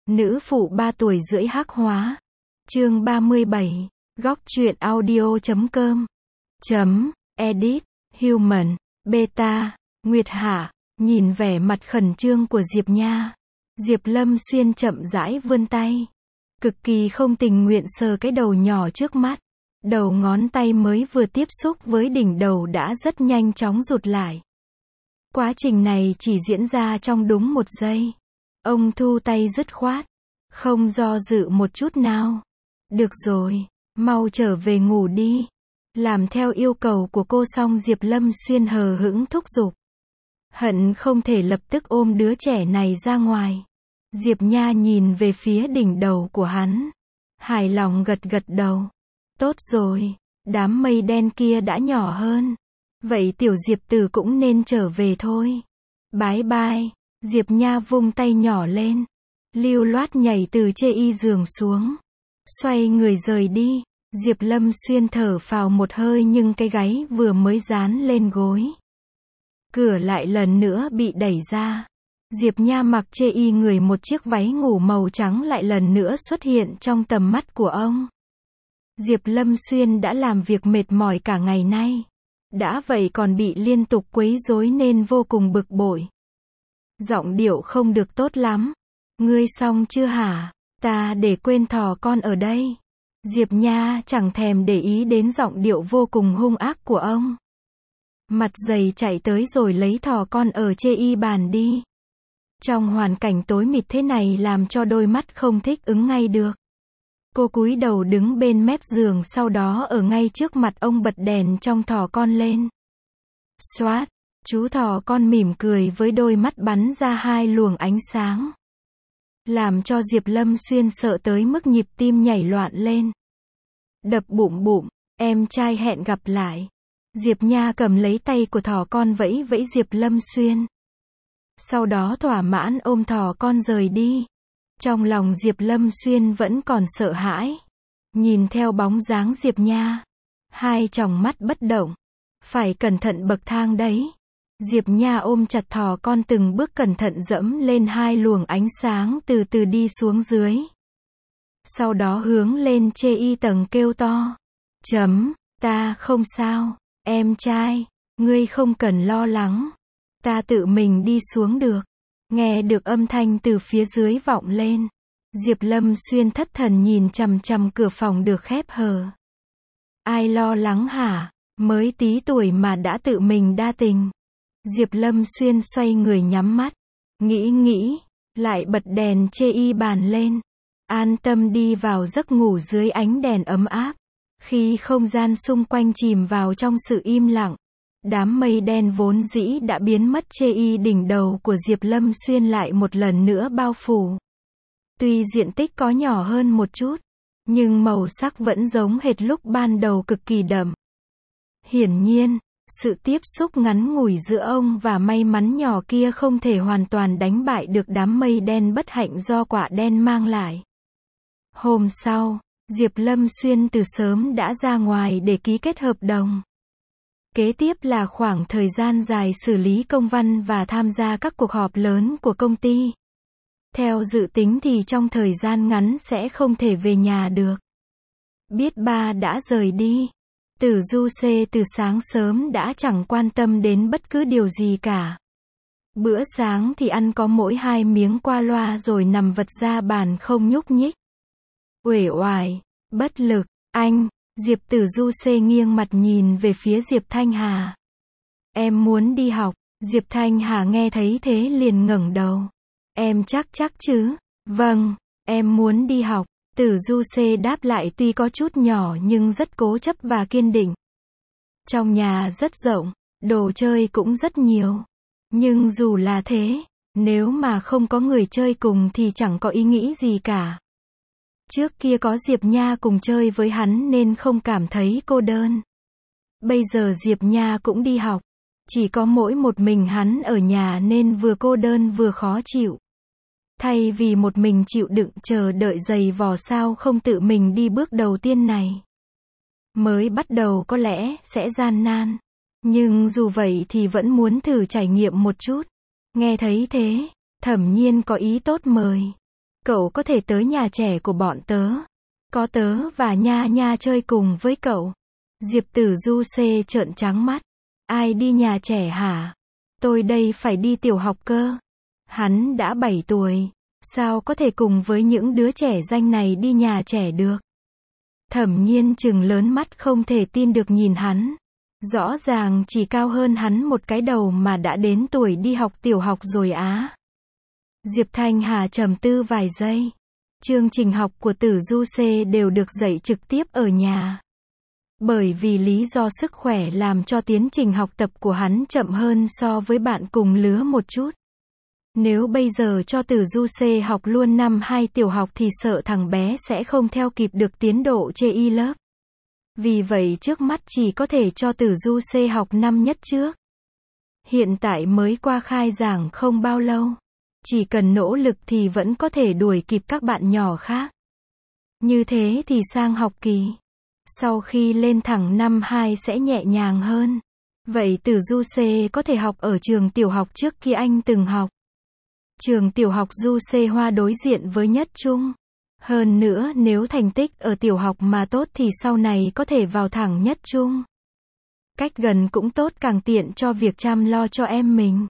Nữ phụ 3 tuổi rưỡi hắc hóa. Chương 37. Góc truyện audio.com. Edit. Human. Beta. Nguyệt Hạ. Nhìn vẻ mặt khẩn trương của Diệp Nha, Diệp Lâm Xuyên chậm rãi vươn tay, cực kỳ không tình nguyện sờ cái đầu nhỏ trước mắt. Đầu ngón tay mới vừa tiếp xúc với đỉnh đầu đã rất nhanh chóng rụt lại. Quá trình này chỉ diễn ra trong đúng 1 giây. Ông thu tay dứt khoát, không do dự một chút nào. Được rồi, mau trở về ngủ đi. Làm theo yêu cầu của cô xong Diệp Lâm Xuyên hờ hững thúc giục. Hận không thể lập tức ôm đứa trẻ này ra ngoài. Diệp Nha nhìn về phía đỉnh đầu của hắn, hài lòng gật gật đầu. Tốt rồi, đám mây đen kia đã nhỏ hơn. Vậy tiểu Diệp Tử cũng nên trở về thôi. Bái bai. Diệp Nha vung tay nhỏ lên, lưu loát nhảy từ chê y giường xuống, xoay người rời đi. Diệp Lâm Xuyên thở phào một hơi nhưng cái gáy vừa mới dán lên gối. Cửa lại lần nữa bị đẩy ra. Diệp Nha mặc chê y người một chiếc váy ngủ màu trắng lại lần nữa xuất hiện trong tầm mắt của ông. Diệp Lâm Xuyên đã làm việc mệt mỏi cả ngày nay. Đã vậy còn bị liên tục quấy rối nên vô cùng bực bội. Giọng điệu không được tốt lắm. Ngươi xong chưa hả? Ta để quên thỏ con ở đây. Diệp Nha chẳng thèm để ý đến giọng điệu vô cùng hung ác của ông. Mặt dày chạy tới rồi lấy thỏ con ở chê y bàn đi. Trong hoàn cảnh tối mịt thế này làm cho đôi mắt không thích ứng ngay được. Cô cúi đầu đứng bên mép giường, sau đó ở ngay trước mặt ông bật đèn trong thỏ con lên. Xoát, chú thỏ con mỉm cười với đôi mắt bắn ra 2 luồng ánh sáng. Làm cho Diệp Lâm Xuyên sợ tới mức nhịp tim nhảy loạn lên. Đập bụng bụng, em trai hẹn gặp lại. Diệp Nha cầm lấy tay của thỏ con vẫy vẫy Diệp Lâm Xuyên. Sau đó thỏa mãn ôm thỏ con rời đi. Trong lòng Diệp Lâm Xuyên vẫn còn sợ hãi. Nhìn theo bóng dáng Diệp Nha, 2 tròng mắt bất động. Phải cẩn thận bậc thang đấy. Diệp Nha ôm chặt thỏ con từng bước cẩn thận dẫm lên 2 luồng ánh sáng từ từ đi xuống dưới. Sau đó hướng lên chê y tầng kêu to. Ta không sao, em trai, ngươi không cần lo lắng. Ta tự mình đi xuống được. Nghe được âm thanh từ phía dưới vọng lên. Diệp Lâm Xuyên thất thần nhìn chằm chằm cửa phòng được khép hờ. Ai lo lắng hả? Mới tí tuổi mà đã tự mình đa tình. Diệp Lâm Xuyên xoay người nhắm mắt. Nghĩ, lại bật đèn chê y bàn lên. An tâm đi vào giấc ngủ dưới ánh đèn ấm áp. Khi không gian xung quanh chìm vào trong sự im lặng, đám mây đen vốn dĩ đã biến mất chê y đỉnh đầu của Diệp Lâm Xuyên lại một lần nữa bao phủ. Tuy diện tích có nhỏ hơn một chút, nhưng màu sắc vẫn giống hệt lúc ban đầu, cực kỳ đậm. Hiển nhiên, sự tiếp xúc ngắn ngủi giữa ông và may mắn nhỏ kia không thể hoàn toàn đánh bại được đám mây đen bất hạnh do quả đen mang lại. Hôm sau, Diệp Lâm Xuyên từ sớm đã ra ngoài để ký kết hợp đồng. Kế tiếp là khoảng thời gian dài xử lý công văn và tham gia các cuộc họp lớn của công ty. Theo dự tính thì trong thời gian ngắn sẽ không thể về nhà được. Biết ba đã rời đi, Tử Du C từ sáng sớm đã chẳng quan tâm đến bất cứ điều gì cả. Bữa sáng thì ăn có mỗi 2 miếng qua loa rồi nằm vật ra bàn không nhúc nhích. Uể oải, bất lực. Anh, Diệp Tử Du C nghiêng mặt nhìn về phía Diệp Thanh Hà. Em muốn đi học. Diệp Thanh Hà nghe thấy thế liền ngẩng đầu. Em chắc chứ? Vâng, em muốn đi học. Tử Du C đáp lại tuy có chút nhỏ nhưng rất cố chấp và kiên định. Trong nhà rất rộng, đồ chơi cũng rất nhiều. Nhưng dù là thế, nếu mà không có người chơi cùng thì chẳng có ý nghĩ gì cả. Trước kia có Diệp Nha cùng chơi với hắn nên không cảm thấy cô đơn. Bây giờ Diệp Nha cũng đi học, chỉ có mỗi một mình hắn ở nhà nên vừa cô đơn vừa khó chịu. Thay vì một mình chịu đựng chờ đợi giày vò, sao không tự mình đi bước đầu tiên này. Mới bắt đầu có lẽ sẽ gian nan, nhưng dù vậy thì vẫn muốn thử trải nghiệm một chút. Nghe thấy thế, Thẩm Nhiên có ý tốt mời. Cậu có thể tới nhà trẻ của bọn tớ. Có tớ và Nha Nha chơi cùng với cậu. Diệp Tử Du xê trợn trắng mắt. Ai đi nhà trẻ hả? Tôi đây phải đi tiểu học cơ. Hắn đã 7 tuổi. Sao có thể cùng với những đứa trẻ danh này đi nhà trẻ được? Thẩm Nhiên trừng lớn mắt không thể tin được nhìn hắn. Rõ ràng chỉ cao hơn hắn một cái đầu mà đã đến tuổi đi học tiểu học rồi á. Diệp Thanh Hà trầm tư vài giây. Chương trình học của Tử Du C đều được dạy trực tiếp ở nhà. Bởi vì lý do sức khỏe làm cho tiến trình học tập của hắn chậm hơn so với bạn cùng lứa một chút. Nếu bây giờ cho Tử Du C học luôn năm 2 tiểu học thì sợ thằng bé sẽ không theo kịp được tiến độ chê y lớp. Vì vậy trước mắt chỉ có thể cho Tử Du C học năm nhất trước. Hiện tại mới qua khai giảng không bao lâu. Chỉ cần nỗ lực thì vẫn có thể đuổi kịp các bạn nhỏ khác. Như thế thì sang học kỳ sau khi lên thẳng năm 2 sẽ nhẹ nhàng hơn. Vậy Tử Du C có thể học ở trường tiểu học trước kia anh từng học. Trường tiểu học Du C Hoa đối diện với Nhất Trung. Hơn nữa nếu thành tích ở tiểu học mà tốt thì sau này có thể vào thẳng Nhất Trung. Cách gần cũng tốt càng tiện cho việc chăm lo cho em mình.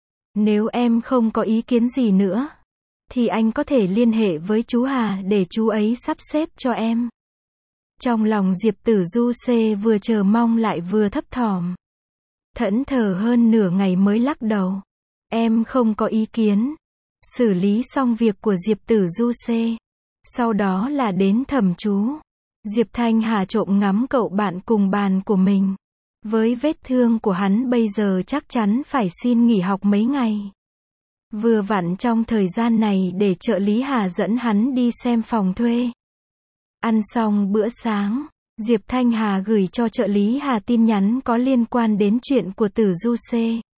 Nếu em không có ý kiến gì nữa, thì anh có thể liên hệ với chú Hà để chú ấy sắp xếp cho em. Trong lòng Diệp Tử Du C vừa chờ mong lại vừa thấp thỏm. Thẫn thờ hơn nửa ngày mới lắc đầu. Em không có ý kiến. Xử lý xong việc của Diệp Tử Du C. Sau đó là đến Thẩm Chú. Diệp Thanh Hà trộm ngắm cậu bạn cùng bàn của mình. Với vết thương của hắn bây giờ chắc chắn phải xin nghỉ học mấy ngày. Vừa vặn trong thời gian này để trợ lý Hà dẫn hắn đi xem phòng thuê. Ăn xong bữa sáng, Diệp Thanh Hà gửi cho trợ lý Hà tin nhắn có liên quan đến chuyện của Tử Du C.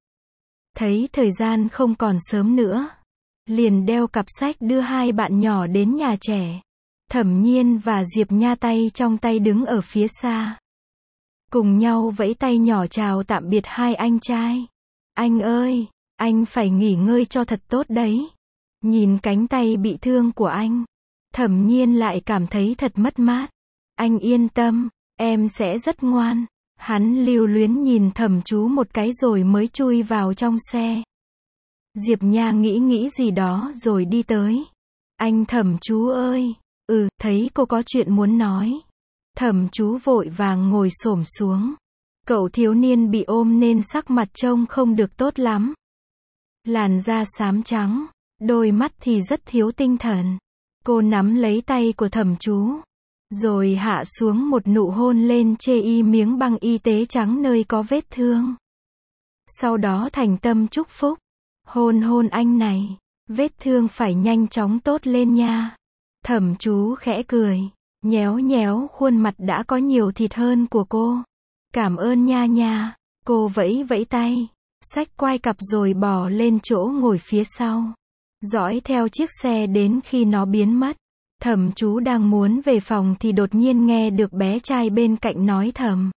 Thấy thời gian không còn sớm nữa, liền đeo cặp sách đưa hai bạn nhỏ đến nhà trẻ. Thẩm Nhiên và Diệp Nha tay trong tay đứng ở phía xa. Cùng nhau vẫy tay nhỏ chào tạm biệt hai anh trai. Anh ơi, anh phải nghỉ ngơi cho thật tốt đấy. Nhìn cánh tay bị thương của anh, Thẩm Nhiên lại cảm thấy thật mất mát. Anh yên tâm, em sẽ rất ngoan. Hắn lưu luyến nhìn Thẩm Chú một cái rồi mới chui vào trong xe. Diệp Nha nghĩ gì đó rồi đi tới. Anh Thẩm Chú ơi, thấy cô có chuyện muốn nói. Thẩm Chú vội vàng ngồi xổm xuống. Cậu thiếu niên bị ôm nên sắc mặt trông không được tốt lắm. Làn da xám trắng, đôi mắt thì rất thiếu tinh thần. Cô nắm lấy tay của Thẩm Chú, rồi hạ xuống một nụ hôn lên chê y miếng băng y tế trắng nơi có vết thương. Sau đó thành tâm chúc phúc. Hôn anh này, vết thương phải nhanh chóng tốt lên nha. Thẩm Chú khẽ cười, nhéo khuôn mặt đã có nhiều thịt hơn của cô. Cảm ơn Nha Nha. Cô vẫy tay, xách quai cặp rồi bò lên chỗ ngồi phía sau. Dõi theo chiếc xe đến khi nó biến mất. Thẩm Chú đang muốn về phòng thì đột nhiên nghe được bé trai bên cạnh nói thầm.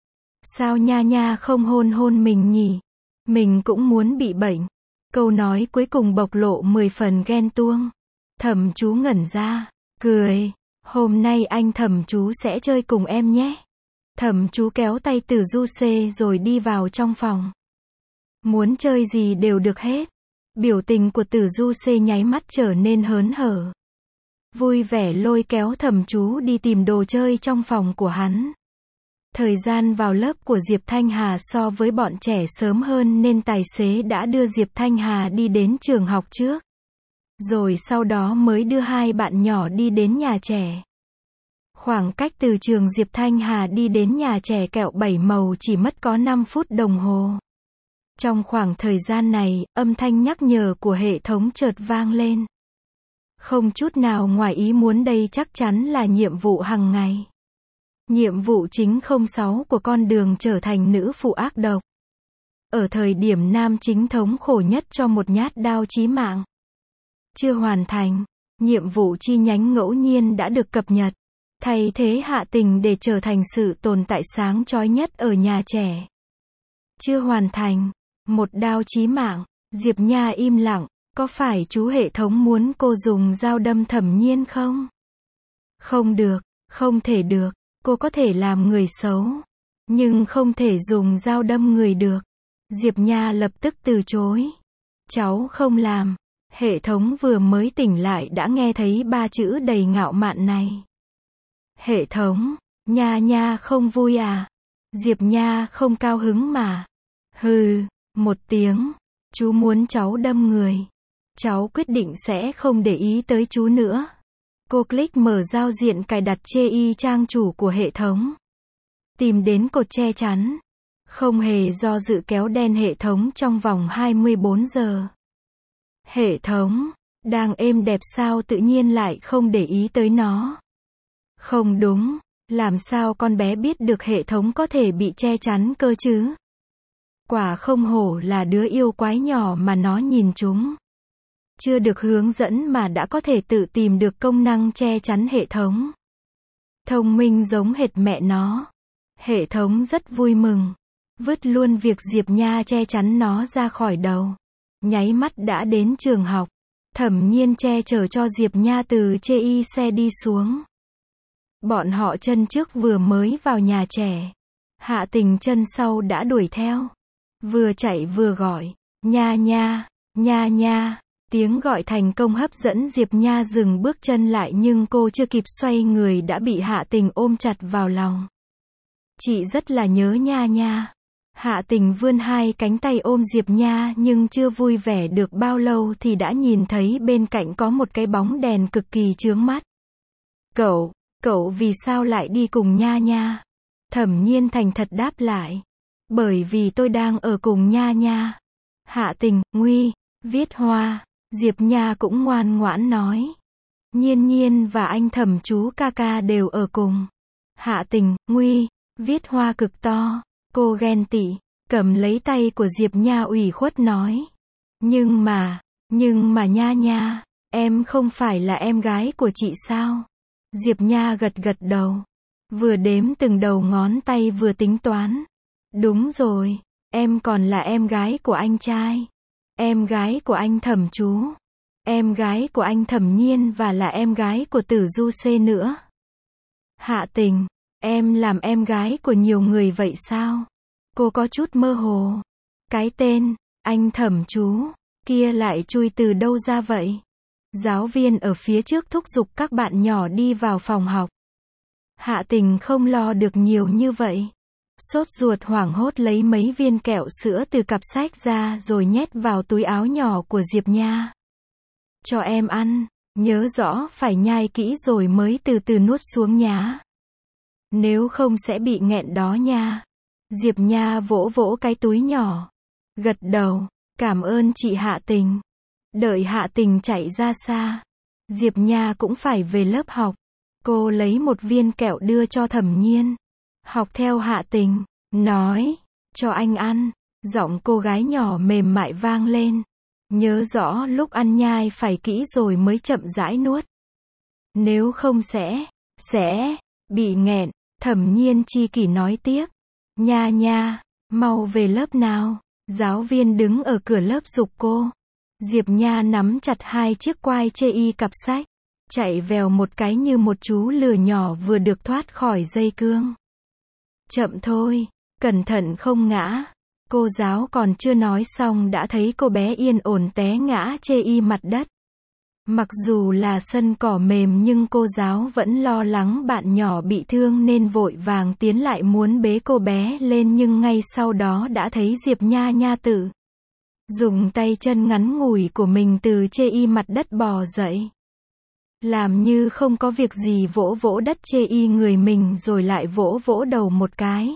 Sao Nha Nha không hôn mình nhỉ? Mình cũng muốn bị bệnh. Câu nói cuối cùng bộc lộ 10 phần ghen tuông. Thẩm Chú ngẩn ra, cười. Hôm nay anh Thẩm Chú sẽ chơi cùng em nhé. Thẩm Chú kéo tay Tử Du C rồi đi vào trong phòng. Muốn chơi gì đều được hết. Biểu tình của Tử Du C nháy mắt trở nên hớn hở. Vui vẻ lôi kéo Thẩm Chú đi tìm đồ chơi trong phòng của hắn. Thời gian vào lớp của Diệp Thanh Hà so với bọn trẻ sớm hơn nên tài xế đã đưa Diệp Thanh Hà đi đến trường học trước. Rồi sau đó mới đưa hai bạn nhỏ đi đến nhà trẻ. Khoảng cách từ trường Diệp Thanh Hà đi đến nhà trẻ kẹo 7 màu chỉ mất có 5 phút đồng hồ. Trong khoảng thời gian này, âm thanh nhắc nhở của hệ thống chợt vang lên. Không chút nào ngoài ý muốn, đây chắc chắn là nhiệm vụ hàng ngày. Nhiệm vụ chính 06 của con đường trở thành nữ phụ ác độc. Ở thời điểm nam chính thống khổ nhất cho một nhát đao chí mạng. Chưa hoàn thành, nhiệm vụ chi nhánh ngẫu nhiên đã được cập nhật. Thay thế Hạ Tình để trở thành sự tồn tại sáng chói nhất ở nhà trẻ. Chưa hoàn thành, một đao chí mạng. Diệp Nha im lặng, Có phải chú hệ thống muốn cô dùng dao đâm Thẩm Nhiên không? Không được, không thể được, cô có thể làm người xấu, nhưng không thể dùng dao đâm người được. Diệp Nha lập tức từ chối. Cháu không làm. Hệ thống vừa mới tỉnh lại đã nghe thấy 3 chữ đầy ngạo mạn này. Hệ thống, Nha Nha không vui à? Diệp Nha không cao hứng mà. Hừ, một tiếng. Chú muốn cháu đâm người. Cháu quyết định sẽ không để ý tới chú nữa. Cô click mở giao diện cài đặt chê y trang chủ của hệ thống. Tìm đến cột che chắn. Không hề do dự kéo đen hệ thống trong vòng 24 giờ. Hệ thống, đang êm đẹp sao tự nhiên lại không để ý tới nó. Không đúng, làm sao con bé biết được hệ thống có thể bị che chắn cơ chứ? Quả không hổ là đứa yêu quái nhỏ mà nó nhìn chúng. Chưa được hướng dẫn mà đã có thể tự tìm được công năng che chắn hệ thống. Thông minh giống hệt mẹ nó. Hệ thống rất vui mừng. Vứt luôn việc Diệp Nha che chắn nó ra khỏi đầu. Nháy mắt đã đến trường học. Thẩm Nhiên che chở cho Diệp Nha từ chê y xe đi xuống. Bọn họ chân trước vừa mới vào nhà trẻ. Hạ Tình chân sau đã đuổi theo. Vừa chạy vừa gọi. Nha Nha, Nha Nha. Tiếng gọi thành công hấp dẫn Diệp Nha dừng bước chân lại nhưng cô chưa kịp xoay người đã bị Hạ Tình ôm chặt vào lòng. Chị rất là nhớ Nha Nha. Hạ Tình vươn hai cánh tay ôm Diệp Nha nhưng chưa vui vẻ được bao lâu thì đã nhìn thấy bên cạnh có một cái bóng đèn cực kỳ chướng mắt. Cậu vì sao lại đi cùng Nha Nha? Thẩm Nhiên thành thật đáp lại. Bởi vì tôi đang ở cùng Nha Nha. Hạ Tình, nguy, viết hoa. Diệp Nha cũng ngoan ngoãn nói. Nhiên Nhiên và anh Thẩm chú ca ca đều ở cùng. Hạ Tình, nguy, viết hoa cực to. Cô ghen tị, cầm lấy tay của Diệp Nha ủy khuất nói. Nhưng mà Nha Nha, em không phải là em gái của chị sao? Diệp Nha gật gật đầu. Vừa đếm từng đầu ngón tay vừa tính toán. Đúng rồi, em còn là em gái của anh trai. Em gái của anh Thẩm chú. Em gái của anh Thẩm Nhiên và là em gái của Tử Du C nữa. Hạ Tình, em làm em gái của nhiều người vậy sao? Cô có chút mơ hồ. Cái tên, anh Thẩm chú, kia lại chui từ đâu ra vậy? Giáo viên ở phía trước thúc giục các bạn nhỏ đi vào phòng học. Hạ Tình không lo được nhiều như vậy. Sốt ruột hoảng hốt lấy mấy viên kẹo sữa từ cặp sách ra rồi nhét vào túi áo nhỏ của Diệp Nha. Cho em ăn, nhớ rõ phải nhai kỹ rồi mới từ từ nuốt xuống nhá. Nếu không sẽ bị nghẹn đó nha. Diệp Nha vỗ vỗ cái túi nhỏ. Gật đầu, cảm ơn chị Hạ Tình. Đợi Hạ Tình chạy ra xa. Diệp Nha cũng phải về lớp học. Cô lấy một viên kẹo đưa cho Thẩm Nhiên. Học theo Hạ Tình, nói, cho anh ăn. Giọng cô gái nhỏ mềm mại vang lên. Nhớ rõ lúc ăn nhai phải kỹ rồi mới chậm rãi nuốt. Nếu không sẽ bị nghẹn. Thẩm Nhiên chi kỷ nói tiếp. Nha Nha, mau về lớp nào. Giáo viên đứng ở cửa lớp giục cô. Diệp Nha nắm chặt hai chiếc quai chê y cặp sách. Chạy vèo một cái như một chú lừa nhỏ vừa được thoát khỏi dây cương. Chậm thôi, cẩn thận không ngã. Cô giáo còn chưa nói xong đã thấy cô bé yên ổn té ngã chê y mặt đất. Mặc dù là sân cỏ mềm nhưng cô giáo vẫn lo lắng bạn nhỏ bị thương nên vội vàng tiến lại muốn bế cô bé lên nhưng ngay sau đó đã thấy Diệp Nha Nha tự dùng tay chân ngắn ngủi của mình từ chê y mặt đất bò dậy. Làm như không có việc gì vỗ vỗ đất chê y người mình rồi lại vỗ vỗ đầu một cái.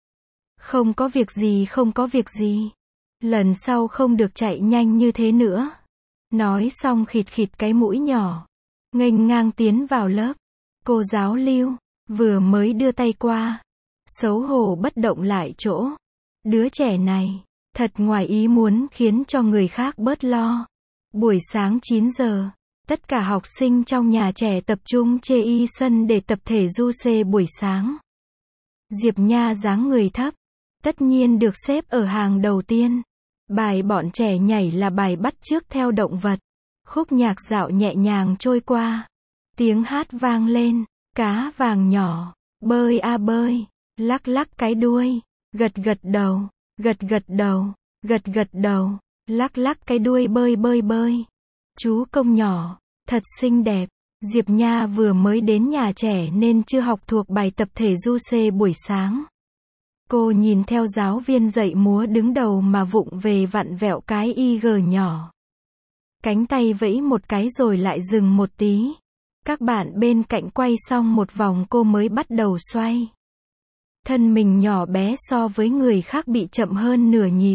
Không có việc gì, không có việc gì. Lần sau không được chạy nhanh như thế nữa. Nói xong khịt khịt cái mũi nhỏ. Nghênh ngang tiến vào lớp. Cô giáo Lưu, vừa mới đưa tay qua. Xấu hổ bất động lại chỗ. Đứa trẻ này, thật ngoài ý muốn khiến cho người khác bớt lo. Buổi sáng 9 giờ, tất cả học sinh trong nhà trẻ tập trung chê y sân để tập thể du xê buổi sáng. Diệp Nha dáng người thấp, tất nhiên được xếp ở hàng đầu tiên. Bài bọn trẻ nhảy là bài bắt chước theo động vật. Khúc nhạc dạo nhẹ nhàng trôi qua. Tiếng hát vang lên, cá vàng nhỏ, bơi a bơi, lắc lắc cái đuôi, gật gật đầu, gật gật đầu, gật gật đầu, lắc lắc cái đuôi bơi bơi bơi. Chú công nhỏ, thật xinh đẹp. Diệp Nha vừa mới đến nhà trẻ nên chưa học thuộc bài tập thể du C buổi sáng. Cô nhìn theo giáo viên dạy múa đứng đầu mà vụng về vặn vẹo cái IG nhỏ. Cánh tay vẫy một cái rồi lại dừng một tí. Các bạn bên cạnh quay xong một vòng cô mới bắt đầu xoay. Thân mình nhỏ bé so với người khác bị chậm hơn nửa nhịp.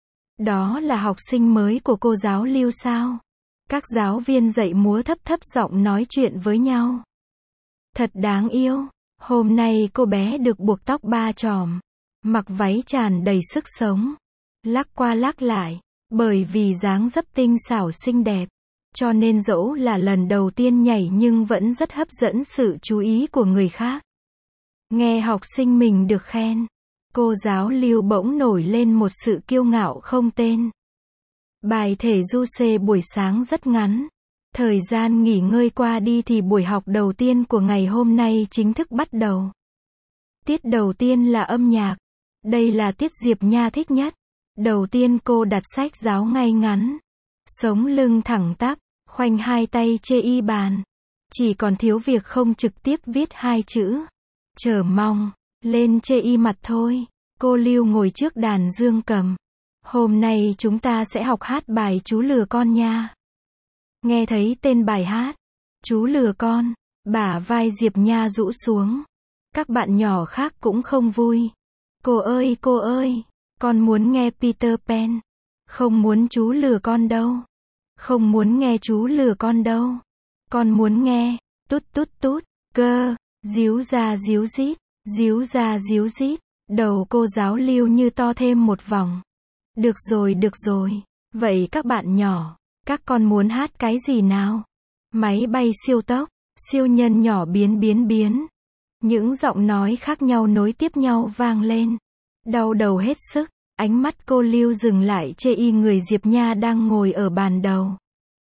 Đó là học sinh mới của cô giáo Lưu sao? Các giáo viên dạy múa thấp thấp giọng nói chuyện với nhau. Thật đáng yêu. Hôm nay cô bé được buộc tóc 3 chòm. Mặc váy tràn đầy sức sống. Lắc qua lắc lại. Bởi vì dáng dấp tinh xảo xinh đẹp. Cho nên dẫu là lần đầu tiên nhảy nhưng vẫn rất hấp dẫn sự chú ý của người khác. Nghe học sinh mình được khen. Cô giáo Lưu bỗng nổi lên một sự kiêu ngạo không tên. Bài thể du C buổi sáng rất ngắn. Thời gian nghỉ ngơi qua đi thì buổi học đầu tiên của ngày hôm nay chính thức bắt đầu. Tiết đầu tiên là âm nhạc. Đây là tiết Diệp Nha thích nhất. Đầu tiên cô đặt sách giáo ngay ngắn. Sống lưng thẳng tắp, khoanh hai tay chê y bàn. Chỉ còn thiếu việc không trực tiếp viết hai chữ. Chờ mong, lên chê y mặt thôi. Cô Lưu ngồi trước đàn dương cầm. Hôm nay chúng ta sẽ học hát bài Chú lừa con nha. Nghe thấy tên bài hát, Chú lừa con, bả vai Diệp Nha rũ xuống. Các bạn nhỏ khác cũng không vui. Cô ơi, con muốn nghe Peter Pan. Không muốn Chú lừa con đâu. Không muốn nghe Chú lừa con đâu. Con muốn nghe, tút tút tút, cơ, díu ra díu dít, díu ra díu dít. Đầu cô giáo Lưu như to thêm một vòng. Được rồi. Vậy các bạn nhỏ, các con muốn hát cái gì nào? Máy bay siêu tốc, siêu nhân nhỏ biến. Những giọng nói khác nhau nối tiếp nhau vang lên. Đau đầu hết sức, ánh mắt cô Lưu dừng lại chê y người Diệp Nha đang ngồi ở bàn đầu.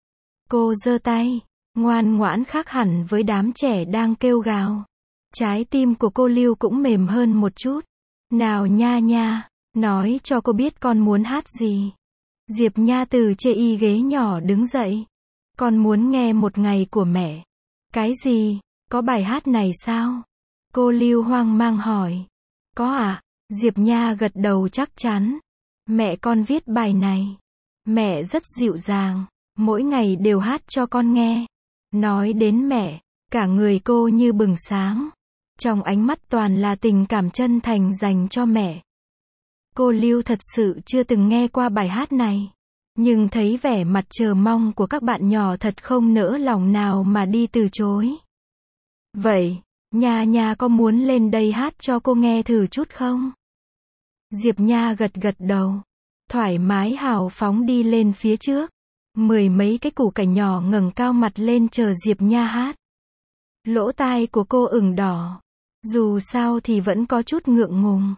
Cô giơ tay, ngoan ngoãn khác hẳn với đám trẻ đang kêu gào. Trái tim của cô Lưu cũng mềm hơn một chút. Nào Nha, nói cho cô biết con muốn hát gì. Diệp Nha từ chê y ghế nhỏ đứng dậy. Con muốn nghe Một ngày của mẹ. Cái gì? Có bài hát này sao? Cô Lưu hoang mang hỏi. Có à? Diệp Nha gật đầu chắc chắn. Mẹ con viết bài này. Mẹ rất dịu dàng. Mỗi ngày đều hát cho con nghe. Nói đến mẹ, cả người cô như bừng sáng. Trong ánh mắt toàn là tình cảm chân thành dành cho mẹ. Cô Lưu thật sự chưa từng nghe qua bài hát này. Nhưng thấy vẻ mặt chờ mong của các bạn nhỏ thật không nỡ lòng nào mà đi từ chối. Vậy, Nha có muốn lên đây hát cho cô nghe thử chút không? Diệp Nha gật đầu. Thoải mái hào phóng đi lên phía trước. Mười mấy cái củ cải nhỏ ngẩng cao mặt lên chờ Diệp Nha hát. Lỗ tai của cô ửng đỏ. Dù sao thì vẫn có chút ngượng ngùng.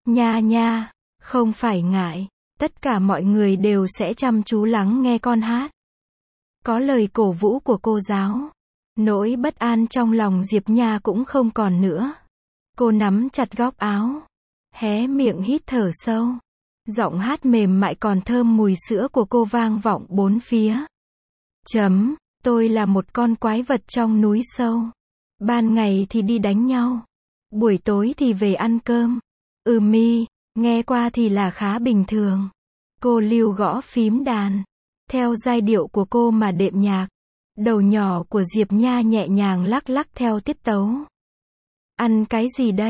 Nha, không phải ngại. Tất cả mọi người đều sẽ chăm chú lắng nghe con hát. Có lời cổ vũ của cô giáo. Nỗi bất an trong lòng Diệp Nha cũng không còn nữa. Cô nắm chặt góc áo. Hé miệng hít thở sâu. Giọng hát mềm mại còn thơm mùi sữa của cô vang vọng bốn phía. Tôi là một con quái vật trong núi sâu. Ban ngày thì đi đánh nhau. Buổi tối thì về ăn cơm. Nghe qua thì là khá bình thường. Cô Lưu gõ phím đàn. Theo giai điệu của cô mà đệm nhạc. Đầu nhỏ của Diệp Nha nhẹ nhàng lắc lắc theo tiết tấu. Ăn cái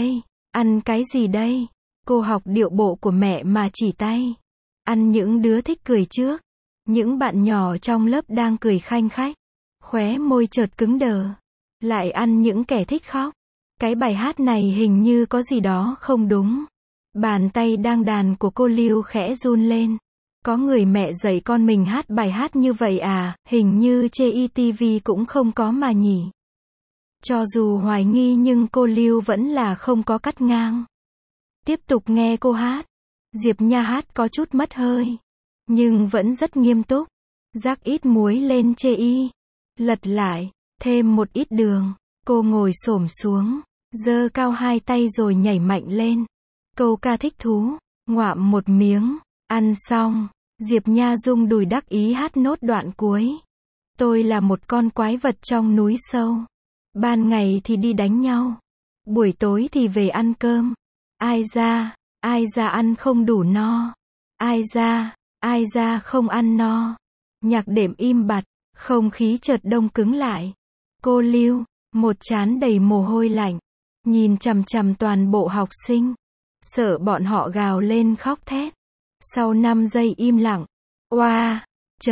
gì đây? Cô học điệu bộ của mẹ mà chỉ tay. Ăn những đứa thích cười trước. Những bạn nhỏ trong lớp đang cười khanh khách. Khóe môi chợt cứng đờ. Lại ăn những kẻ thích khóc. Cái bài hát này hình như có gì đó không đúng. Bàn tay đang đàn của cô Lưu khẽ run lên. Có người mẹ dạy con mình hát bài hát như vậy à? Hình như trên TV cũng không có mà nhỉ. Cho dù hoài nghi nhưng cô Lưu vẫn là không có cắt ngang. Tiếp tục nghe cô hát. Diệp Nha hát có chút mất hơi. nhưng vẫn rất nghiêm túc. Rắc ít muối lên chê y. Lật lại, thêm một ít đường. Cô ngồi xổm xuống, giơ cao hai tay rồi nhảy mạnh lên. Câu ca thích thú, ngoạm một miếng, ăn xong, Diệp Nha rung đùi đắc ý hát nốt đoạn cuối. Tôi là một con quái vật trong núi sâu. Ban ngày thì đi đánh nhau. Buổi tối thì về ăn cơm. Ai ra ăn không đủ no. Ai ra không ăn no. Nhạc đệm im bặt, không khí chợt đông cứng lại. Cô Lưu, một trán đầy mồ hôi lạnh, nhìn chằm chằm toàn bộ học sinh, sợ bọn họ gào lên khóc thét. Sau 5 giây im lặng, oa,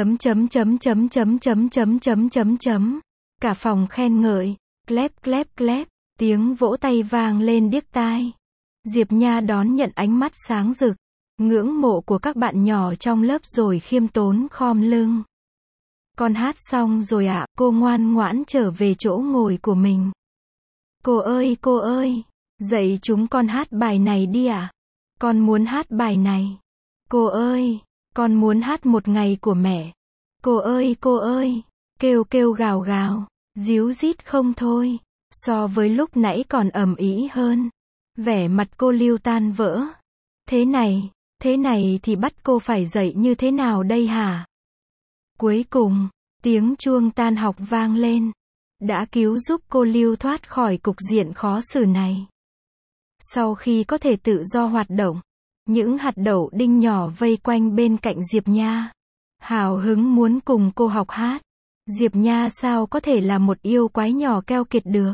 cả phòng khen ngợi, clap, tiếng vỗ tay vang lên điếc tai. Diệp Nha đón nhận ánh mắt sáng rực, ngưỡng mộ của các bạn nhỏ trong lớp rồi khiêm tốn khom lưng. Con hát xong rồi ạ, cô ngoan ngoãn trở về chỗ ngồi của mình. Cô ơi, dạy chúng con hát bài này đi ạ. Con muốn hát bài này. Cô ơi, con muốn hát Một Ngày của Mẹ. Cô ơi, kêu gào, díu dít không thôi. So với lúc nãy còn ầm ĩ hơn. Vẻ mặt cô Lưu tan vỡ. Thế này thì bắt cô phải dạy như thế nào đây hả? Cuối cùng, tiếng chuông tan học vang lên, đã cứu giúp cô Lưu thoát khỏi cục diện khó xử này. Sau khi có thể tự do hoạt động, những hạt đậu đinh nhỏ vây quanh bên cạnh Diệp Nha, hào hứng muốn cùng cô học hát. Diệp Nha sao có thể là một yêu quái nhỏ keo kiệt được.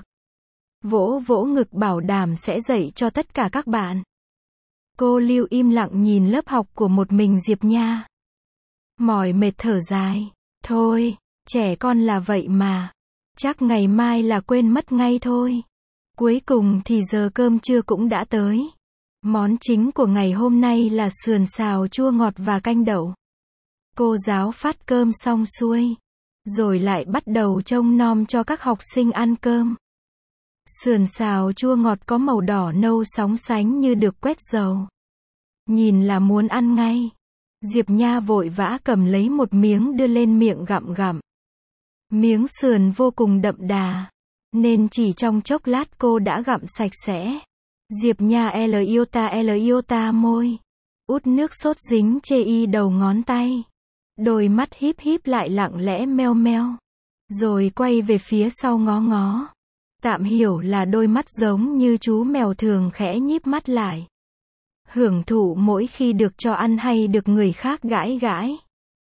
Vỗ ngực bảo đảm sẽ dạy cho tất cả các bạn. Cô Lưu im lặng nhìn lớp học của một mình Diệp Nha. Mỏi mệt thở dài. Thôi, trẻ con là vậy mà. Chắc ngày mai là quên mất ngay thôi. Cuối cùng thì giờ cơm trưa cũng đã tới. Món chính của ngày hôm nay là sườn xào chua ngọt và canh đậu. Cô giáo phát cơm xong xuôi, rồi lại bắt đầu trông nom cho các học sinh ăn cơm. Sườn xào chua ngọt có màu đỏ nâu sóng sánh như được quét dầu. Nhìn là muốn ăn ngay. Diệp Nha vội vã cầm lấy một miếng đưa lên miệng gặm. Miếng sườn vô cùng đậm đà, nên chỉ trong chốc lát cô đã gặm sạch sẽ. Diệp Nha L iota môi. Út nước sốt dính chê y đầu ngón tay. Đôi mắt híp lại lặng lẽ meo meo. Rồi quay về phía sau ngó. Tạm hiểu là đôi mắt giống như chú mèo thường khẽ nhíp mắt lại. Hưởng thụ mỗi khi được cho ăn hay được người khác gãi.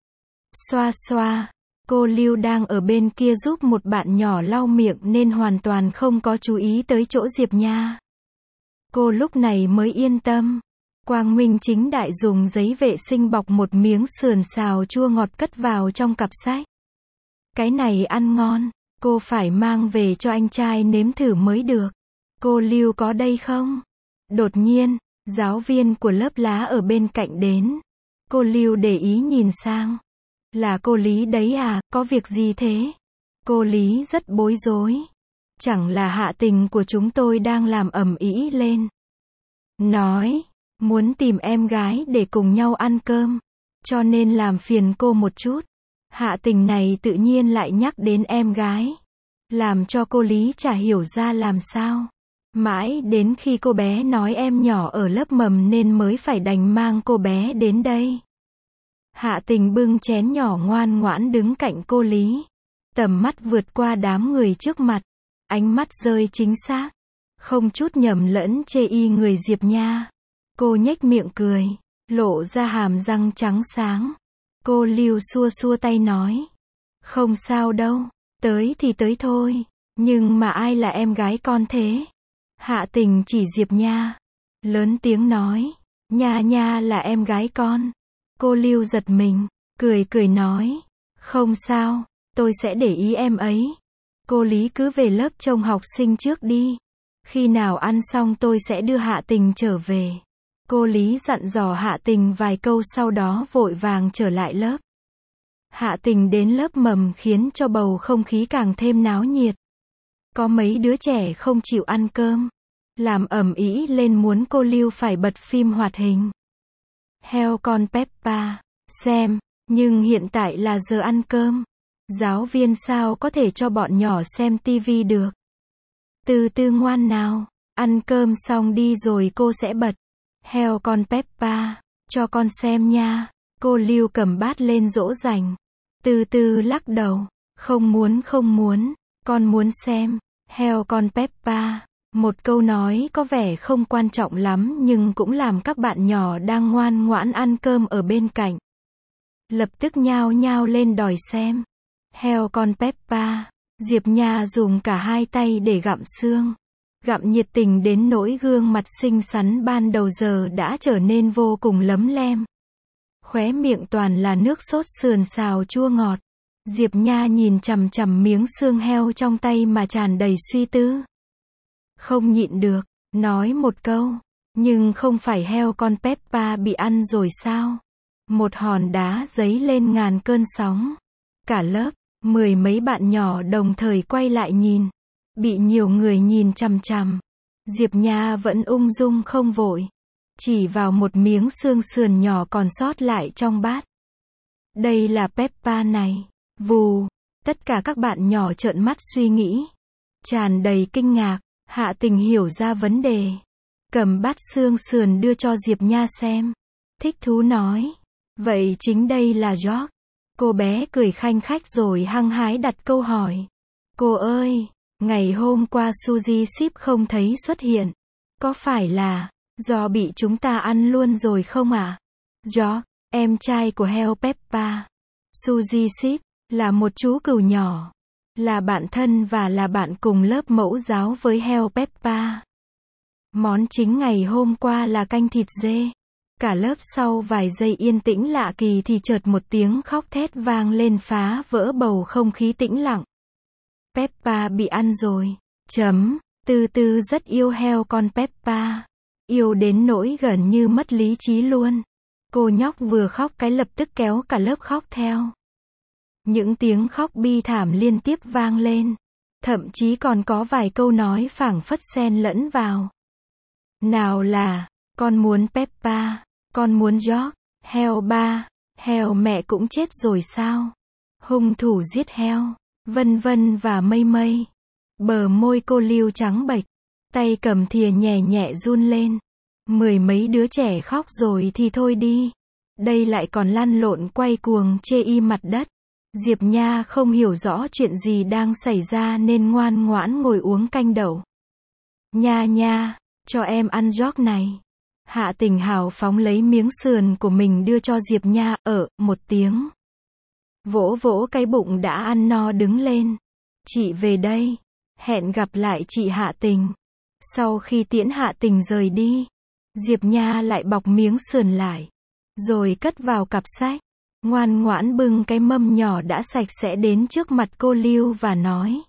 Xoa. Cô Lưu đang ở bên kia giúp một bạn nhỏ lau miệng nên hoàn toàn không có chú ý tới chỗ Diệp Nha. Cô lúc này mới yên tâm. Quang minh chính đại dùng giấy vệ sinh bọc một miếng sườn xào chua ngọt cất vào trong cặp sách. Cái này ăn ngon, cô phải mang về cho anh trai nếm thử mới được. Cô Lưu có đây không? Đột nhiên, giáo viên của lớp lá ở bên cạnh đến. Cô Lưu để ý nhìn sang. Là cô Lý đấy à, có việc gì thế? Cô Lý rất bối rối. Chẳng là Hạ Tình của chúng tôi đang làm ầm ĩ lên. Nói, muốn tìm em gái để cùng nhau ăn cơm. Cho nên làm phiền cô một chút. Hạ Tình này tự nhiên lại nhắc đến em gái. Làm cho cô Lý chả hiểu ra làm sao. Mãi đến khi cô bé nói em nhỏ ở lớp mầm nên mới phải đành mang cô bé đến đây. Hạ Tình bưng chén nhỏ ngoan ngoãn đứng cạnh cô Lý. Tầm mắt vượt qua đám người trước mặt. Ánh mắt rơi chính xác. Không chút nhầm lẫn chê y người Diệp Nha. Cô nhếch miệng cười. Lộ ra hàm răng trắng sáng. Cô Lưu xua tay nói. Không sao đâu. Tới thì tới thôi. Nhưng mà ai là em gái con thế? Hạ Tình chỉ Diệp Nha. Lớn tiếng nói. Nha là em gái con. Cô Lưu giật mình. Cười nói. Không sao. Tôi sẽ để ý em ấy. Cô Lý cứ về lớp trông học sinh trước đi. Khi nào ăn xong tôi sẽ đưa Hạ Tình trở về. Cô Lý dặn dò Hạ Tình vài câu sau đó vội vàng trở lại lớp. Hạ Tình đến lớp mầm khiến cho bầu không khí càng thêm náo nhiệt. Có mấy đứa trẻ không chịu ăn cơm. Làm ầm ĩ lên muốn cô Lưu phải bật phim hoạt hình. Heo con Peppa. xem, nhưng hiện tại là giờ ăn cơm. Giáo viên sao có thể cho bọn nhỏ xem tivi được. Từ từ ngoan nào, ăn cơm xong đi rồi cô sẽ bật. Heo con Peppa, cho con xem nha. Cô Lưu cầm bát lên dỗ dành. Từ từ lắc đầu, không muốn, con muốn xem. Heo con Peppa. Một câu nói có vẻ không quan trọng lắm nhưng cũng làm các bạn nhỏ đang ngoan ngoãn ăn cơm ở bên cạnh lập tức nhao nhao lên đòi xem. Heo con Peppa. Diệp Nha dùng cả hai tay để gặm xương. Gặm nhiệt tình đến nỗi gương mặt xinh xắn ban đầu giờ đã trở nên vô cùng lấm lem. Khóe miệng toàn là nước sốt sườn xào chua ngọt. Diệp Nha nhìn chằm chằm miếng xương heo trong tay mà tràn đầy suy tư. Không nhịn được, nói một câu. Nhưng không phải heo con Peppa bị ăn rồi sao? Một hòn đá giấy lên ngàn cơn sóng. Cả lớp, 10 mấy bạn nhỏ đồng thời quay lại nhìn. Bị nhiều người nhìn chằm chằm. Diệp Nha vẫn ung dung không vội. Chỉ vào một miếng xương sườn nhỏ còn sót lại trong bát. Đây là Peppa này. Vù, tất cả các bạn nhỏ trợn mắt suy nghĩ. Tràn đầy kinh ngạc, Hạ Tình hiểu ra vấn đề. Cầm bát xương sườn đưa cho Diệp Nha xem. Thích thú nói. Vậy chính đây là George. Cô bé cười khanh khách rồi hăng hái đặt câu hỏi. Cô ơi, ngày hôm qua Suzy Ship không thấy xuất hiện. Có phải là do bị chúng ta ăn luôn rồi không ạ? George, em trai của heo Peppa. Suzy Ship là một chú cừu nhỏ. Là bạn thân và là bạn cùng lớp mẫu giáo với heo Peppa. Món chính ngày hôm qua là canh thịt dê. Cả lớp sau vài giây yên tĩnh lạ kỳ thì chợt một tiếng khóc thét vang lên phá vỡ bầu không khí tĩnh lặng. Peppa bị ăn rồi. Từ từ rất yêu heo con Peppa. Yêu đến nỗi gần như mất lý trí luôn. Cô nhóc vừa khóc cái lập tức kéo cả lớp khóc theo. Những tiếng khóc bi thảm liên tiếp vang lên. Thậm chí còn có vài câu nói phảng phất xen lẫn vào. Nào là, con muốn Peppa, con muốn George, heo ba, heo mẹ cũng chết rồi sao? Hung thủ giết heo, vân vân và mây mây. Bờ môi cô Lưu trắng bệch, tay cầm thìa nhẹ nhẹ run lên. 10 mấy đứa trẻ khóc rồi thì thôi đi. Đây lại còn lăn lộn quay cuồng chê y mặt đất. Diệp Nha không hiểu rõ chuyện gì đang xảy ra nên ngoan ngoãn ngồi uống canh đậu. Nha nha, cho em ăn George này. Hạ Tình hào phóng lấy miếng sườn của mình đưa cho Diệp Nha, một tiếng. Vỗ vỗ cái bụng đã ăn no đứng lên. Chị về đây. Hẹn gặp lại chị Hạ Tình. Sau khi tiễn Hạ Tình rời đi, Diệp Nha lại bọc miếng sườn lại. Rồi cất vào cặp sách. Ngoan ngoãn bưng cái mâm nhỏ đã sạch sẽ đến trước mặt cô Lưu và nói.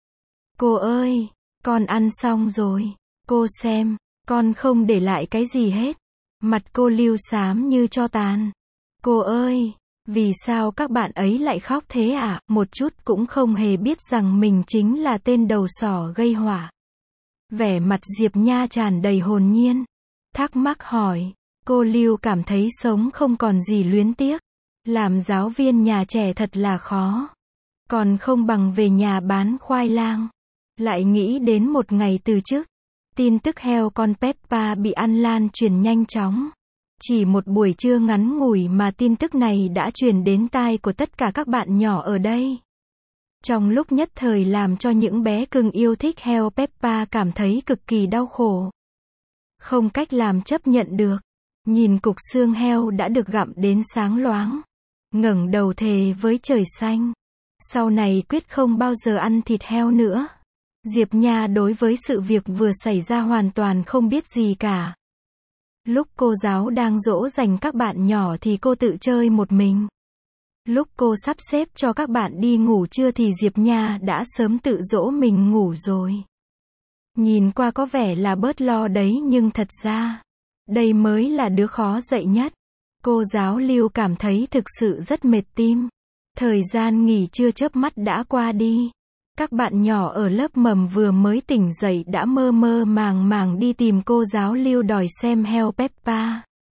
Cô ơi, con ăn xong rồi. Cô xem, con không để lại cái gì hết. Mặt cô Lưu xám như tro tàn. Cô ơi, vì sao các bạn ấy lại khóc thế ạ? Một chút cũng không hề biết rằng mình chính là tên đầu sỏ gây họa. Vẻ mặt Diệp Nha tràn đầy hồn nhiên. Thắc mắc hỏi, cô Lưu cảm thấy sống không còn gì luyến tiếc. Làm giáo viên nhà trẻ thật là khó. Còn không bằng về nhà bán khoai lang. Lại nghĩ đến một ngày từ trước. Tin tức heo con Peppa bị ăn lan truyền nhanh chóng. Chỉ một buổi trưa ngắn ngủi mà tin tức này đã truyền đến tai của tất cả các bạn nhỏ ở đây. Trong lúc nhất thời làm cho những bé cưng yêu thích heo Peppa cảm thấy cực kỳ đau khổ. Không cách làm chấp nhận được. Nhìn cục xương heo đã được gặm đến sáng loáng. Ngẩng đầu thề với trời xanh. Sau này quyết không bao giờ ăn thịt heo nữa. Diệp Nha đối với sự việc vừa xảy ra hoàn toàn không biết gì cả. Lúc cô giáo đang dỗ dành các bạn nhỏ thì cô tự chơi một mình. Lúc cô sắp xếp cho các bạn đi ngủ trưa thì Diệp Nha đã sớm tự dỗ mình ngủ rồi. Nhìn qua có vẻ là bớt lo đấy nhưng thật ra, đây mới là đứa khó dạy nhất. Cô giáo Lưu cảm thấy thực sự rất mệt tim. Thời gian nghỉ trưa chớp mắt đã qua đi. Các bạn nhỏ ở lớp mầm vừa mới tỉnh dậy đã mơ mơ màng màng đi tìm cô giáo Lưu đòi xem heo Peppa.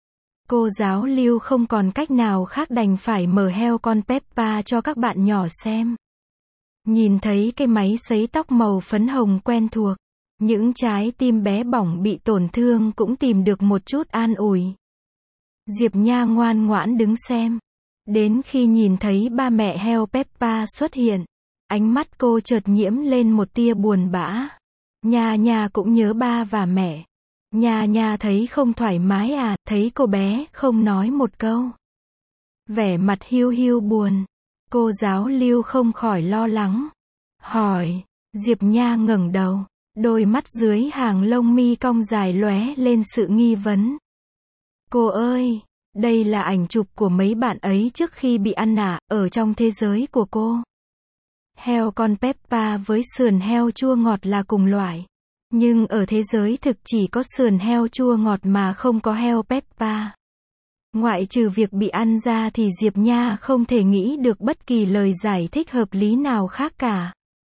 Cô giáo Lưu không còn cách nào khác đành phải mở Heo con Peppa cho các bạn nhỏ xem. Nhìn thấy cái máy sấy tóc màu phấn hồng quen thuộc, những trái tim bé bỏng bị tổn thương cũng tìm được một chút an ủi. Diệp Nha ngoan ngoãn đứng xem. Đến khi nhìn thấy ba mẹ heo Peppa xuất hiện, ánh mắt cô chợt nhiễm lên một tia buồn bã. Nha Nha cũng nhớ ba và mẹ. Nha Nha thấy không thoải mái à, thấy cô bé không nói một câu. Vẻ mặt hiu hiu buồn. Cô giáo Lưu không khỏi lo lắng. Hỏi, Diệp Nha ngẩng đầu, đôi mắt dưới hàng lông mi cong dài lóe lên sự nghi vấn. Cô ơi, đây là ảnh chụp của mấy bạn ấy trước khi bị ăn à, ở trong thế giới của cô. Heo con Peppa với sườn heo chua ngọt là cùng loại. Nhưng ở thế giới thực chỉ có sườn heo chua ngọt mà không có heo Peppa. Ngoại trừ việc bị ăn ra thì Diệp Nha không thể nghĩ được bất kỳ lời giải thích hợp lý nào khác cả.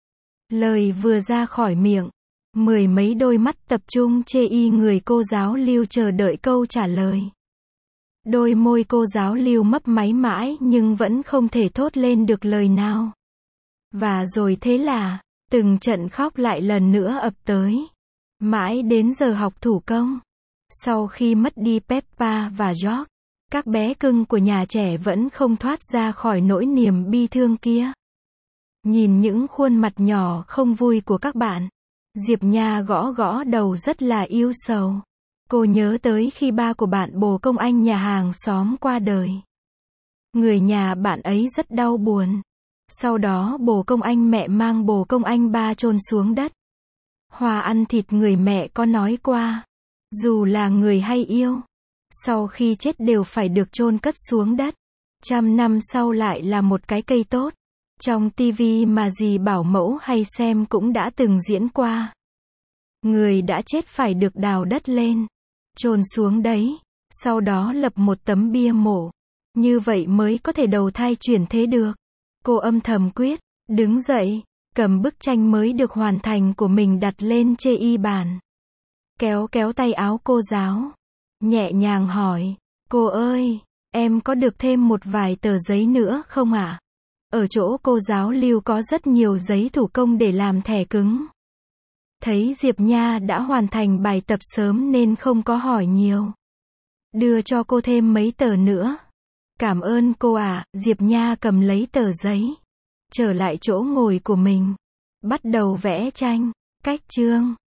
Lời vừa ra khỏi miệng, mười mấy đôi mắt tập trung chê y người cô giáo Lưu chờ đợi câu trả lời. Đôi môi cô giáo Lưu mấp máy mãi nhưng vẫn không thể thốt lên được lời nào. Và rồi thế là, từng trận khóc lại lần nữa ập tới. Mãi đến giờ học thủ công. Sau khi mất đi Peppa và George, các bé cưng của nhà trẻ vẫn không thoát ra khỏi nỗi niềm bi thương kia. Nhìn những khuôn mặt nhỏ không vui của các bạn, Diệp Nha gõ gõ đầu rất là ưu sầu. Cô nhớ tới khi ba của bạn bồ công anh nhà hàng xóm qua đời. Người nhà bạn ấy rất đau buồn. Sau đó bồ công anh mẹ mang bồ công anh ba chôn xuống đất. Hòa ăn thịt người mẹ có nói qua, dù là người hay yêu, sau khi chết đều phải được chôn cất xuống đất. 100 năm sau lại là một cái cây tốt. Trong TV mà dì bảo mẫu hay xem cũng đã từng diễn qua. Người đã chết phải được đào đất lên, chôn xuống đấy, sau đó lập một tấm bia mộ. Như vậy mới có thể đầu thai chuyển thế được. Cô âm thầm quyết, đứng dậy, cầm bức tranh mới được hoàn thành của mình đặt lên chê y bàn. Kéo kéo tay áo cô giáo, nhẹ nhàng hỏi, cô ơi, em có được thêm một vài tờ giấy nữa không ạ? Ở chỗ cô giáo Lưu có rất nhiều giấy thủ công để làm thẻ cứng. Thấy Diệp Nha đã hoàn thành bài tập sớm nên không có hỏi nhiều. Đưa cho cô thêm mấy tờ nữa. Cảm ơn cô ạ, Diệp Nha cầm lấy tờ giấy. Trở lại chỗ ngồi của mình. Bắt đầu vẽ tranh. Cách chương.